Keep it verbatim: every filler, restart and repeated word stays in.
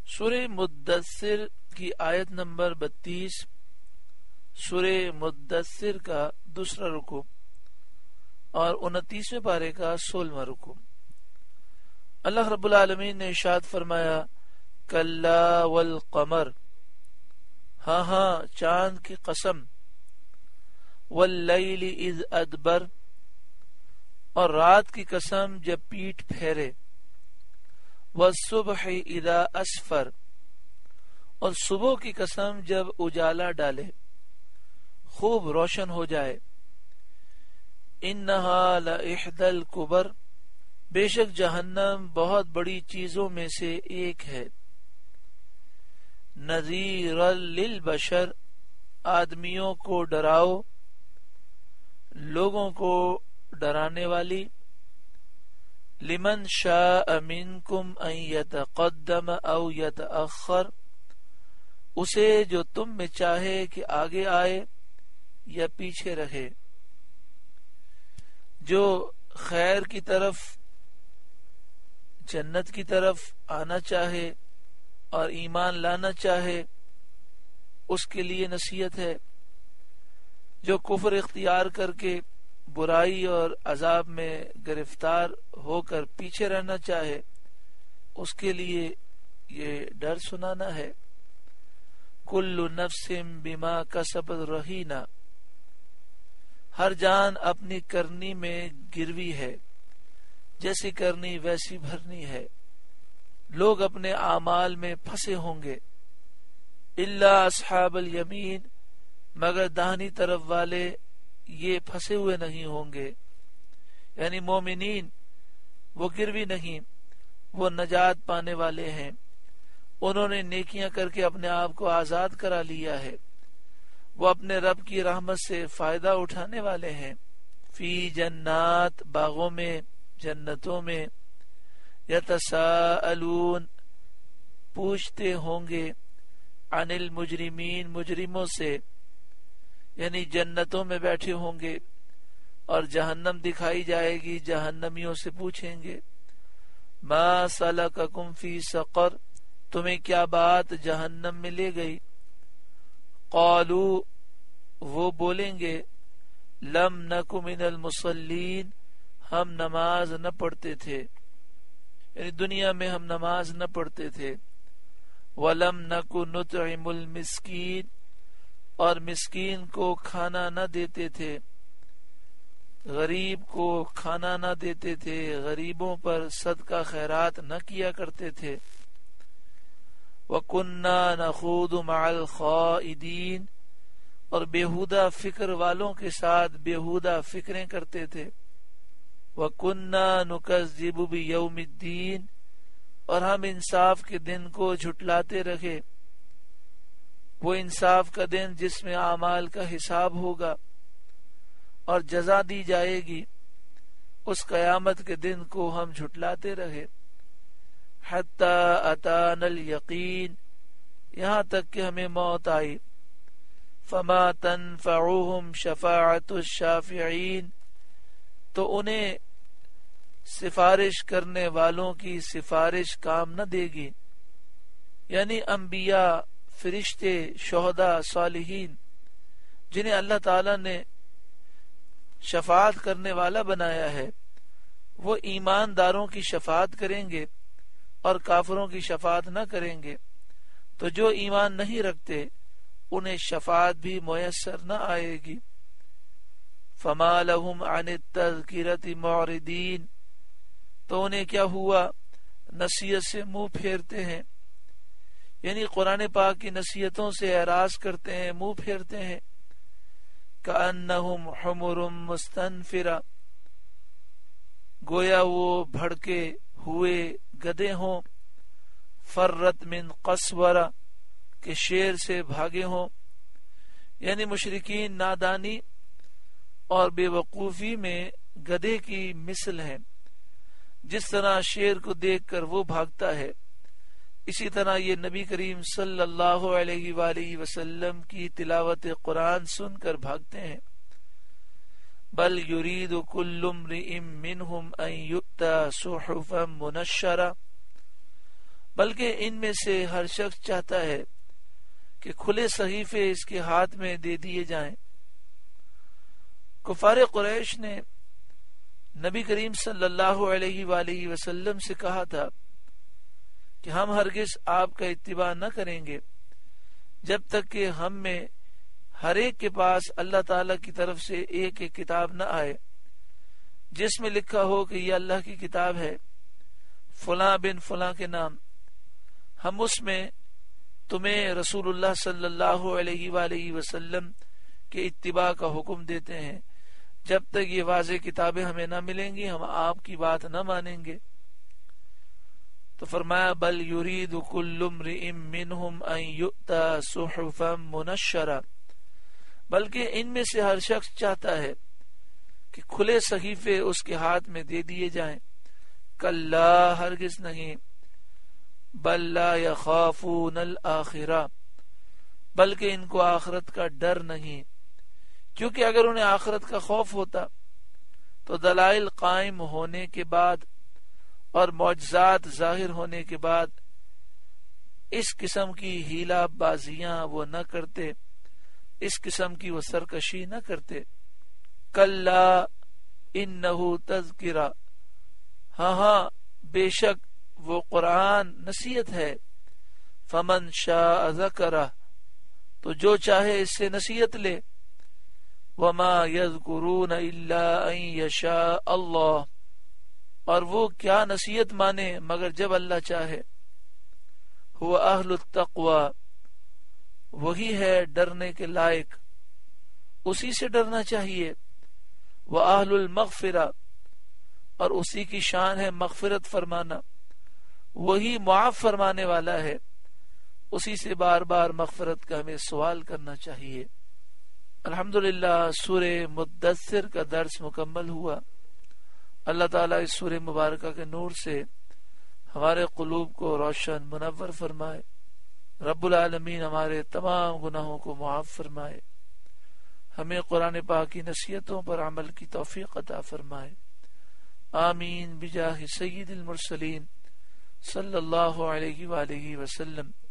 سورہ مدثر کی آیت نمبر بتیس، سورہ مدثر کا دوسرا رکوع اور انتیسویں پارے کا سولہواں رکوع۔ اللہ رب العالمین نے ارشاد فرمایا کلا والقمر، ہاں ہاں چاند کی قسم، واللیل اذ ادبر، اور رات کی قسم جب پیٹ پھیرے، والصبح اذا اسفر، اور صبح کی قسم جب اجالا ڈالے، خوب روشن ہو جائے۔ انہا لإحدى الکبر، بے شک جہنم بہت بڑی چیزوں میں سے ایک ہے۔ نذیرا للبشر، آدمیوں کو ڈراؤ، لوگوں کو ڈرانے والی۔ لمن شاء منکم ان یتقدم او یتأخر، اسے جو تم میں چاہے کہ آگے آئے یا پیچھے رہے، جو خیر کی طرف، جنت کی طرف آنا چاہے اور ایمان لانا چاہے اس کے لیے نصیحت ہے، جو کفر اختیار کر کے برائی اور عذاب میں گرفتار ہو کر پیچھے رہنا چاہے اس کے لیے یہ ڈر سنانا ہے۔ کل نفس بما کسبت رہینہ، ہر جان اپنی کرنی میں گروی ہے، جیسی کرنی ویسی بھرنی ہے۔ لوگ اپنے اعمال میں پھنسے ہوں گے، الا اصحاب الیمین، مگر داہنی طرف والے یہ پھنسے ہوئے نہیں ہوں گے، یعنی مومنین وہ گروی نہیں، وہ نجات پانے والے ہیں، انہوں نے نیکیاں کر کے اپنے آپ کو آزاد کرا لیا ہے، وہ اپنے رب کی رحمت سے فائدہ اٹھانے والے ہیں۔ فی جنات، باغوں میں، جنتوں میں، یتساءلون، پوچھتے ہوں گے، عن المجرمین، مجرموں سے، یعنی جنتوں میں بیٹھے ہوں گے اور جہنم دکھائی جائے گی، جہنمیوں سے پوچھیں گے ما سلککم فی سقر، تمہیں کیا بات جہنم میں لے گئی؟ قالو، وہ بولیں گے لم نک من المصلین، ہم نماز نہ پڑھتے تھے، یعنی دنیا میں ہم نماز نہ پڑھتے تھے۔ ولم نک نطعم المسکین، اور مسکین کو کھانا نہ دیتے تھے، غریب کو کھانا نہ دیتے تھے، غریبوں پر صدقہ خیرات نہ کیا کرتے تھے۔ وَكُنَّا نَخُوضُ مَعَ الْخَائِدِينَ، اور بیہودہ فکر والوں کے ساتھ بیہودہ فکریں کرتے تھے۔ وَكُنَّا نُكَذِّبُ بِيَوْمِ الدِّينِ، اور ہم انصاف کے دن کو جھٹلاتے رہے، وہ انصاف کا دن جس میں اعمال کا حساب ہوگا اور جزا دی جائے گی، اس قیامت کے دن کو ہم جھٹلاتے رہے۔ حتی اتانا الیقین، یہاں تک کہ ہمیں موت آئی۔ فما تنفعهم شفاعت الشافعین، تو انہیں سفارش کرنے والوں کی سفارش کام نہ دے گی، یعنی انبیاء، فرشتے، شہداء، صالحین، جنہیں اللہ تعالی نے شفاعت کرنے والا بنایا ہے، وہ ایمانداروں کی شفاعت کریں گے اور کافروں کی شفاعت نہ کریں گے، تو جو ایمان نہیں رکھتے انہیں شفاعت بھی میسر نہ آئے گی۔ فما لهم عن التذکرۃ معرضین، تو انہیں کیا ہوا، نصیحت سے منہ پھیرتے ہیں، یعنی قرآن پاک کی نصیحتوں سے اعراض کرتے ہیں، منہ پھیرتے ہیں۔ کأنہم حمر مستنفرہ، گویا وہ بھڑکے ہوئے گدھے ہوں، فرت من قسورہ، کہ شیر سے بھاگے ہوں، یعنی مشرکین نادانی اور بے وقوفی میں گدھے کی مثل ہیں۔ جس طرح شیر کو دیکھ کر وہ بھاگتا ہے، اسی طرح یہ نبی کریم صلی اللہ علیہ وآلہ وسلم کی تلاوت قرآن سن کر بھاگتے ہیں۔ بل یرید کل امرئ منہم ان یؤتی صحفا منشرہ، بلکہ ان میں سے ہر شخص چاہتا ہے کہ کھلے صحیفے اس کے ہاتھ میں دے دیے جائیں۔ کفار قریش نے نبی کریم صلی اللہ علیہ وآلہ وسلم سے کہا تھا کہ ہم ہرگز آپ کا اتباع نہ کریں گے جب تک کہ ہم میں ہر ایک کے پاس اللہ تعالی کی طرف سے ایک ایک کتاب نہ آئے جس میں لکھا ہو کہ یہ اللہ کی کتاب ہے فلاں بن فلاں کے نام، ہم اس میں تمہیں رسول اللہ صلی اللہ علیہ وآلہ وسلم کے اتباع کا حکم دیتے ہیں، جب تک یہ واضح کتابیں ہمیں نہ ملیں گی ہم آپ کی بات نہ مانیں گے۔ تو فرمایا بل یرید کل امرئ منہم ان یؤتی صحفا منشرہ، بلکہ ان میں سے ہر شخص چاہتا ہے کہ کھلے صحیفے اس کے ہاتھ میں دے دیے جائیں۔ کلا ہرگز نہیں، بل لا یخافون الآخرہ، بلکہ ان کو آخرت کا ڈر نہیں، کیونکہ اگر انہیں آخرت کا خوف ہوتا تو دلائل قائم ہونے کے بعد اور معجزات ظاہر ہونے کے بعد اس قسم کی ہیلا بازیاں وہ نہ کرتے، اس قسم کی وہ سرکشی نہ کرتے۔ کلا انہ تذکرہ، ہاں ہاں بے شک وہ قرآن نصیحت ہے، فمن شاء ذکرہ، تو جو چاہے اس سے نصیحت لے، وما یذکرون الا ان یشاء اللہ، اور وہ کیا نصیحت مانے مگر جب اللہ چاہے۔ هو اہل التقوی، وہی ہے ڈرنے کے لائق، اسی سے ڈرنا چاہیے۔ وَأَهْلُ الْمَغْفِرَةِ، اور اسی کی شان ہے مغفرت فرمانا، وہی معاف فرمانے والا ہے، اسی سے بار بار مغفرت کا ہمیں سوال کرنا چاہیے۔ الحمدللہ سورہ مدثر کا درس مکمل ہوا۔ اللہ تعالیٰ اس سورہ مبارکہ کے نور سے ہمارے قلوب کو روشن منور فرمائے، رب العالمین ہمارے تمام گناہوں کو معاف فرمائے، ہمیں قرآن پاک کی نصیحتوں پر عمل کی توفیق عطا فرمائے، آمین بجاہ سید المرسلین صلی اللہ علیہ وآلہ وسلم۔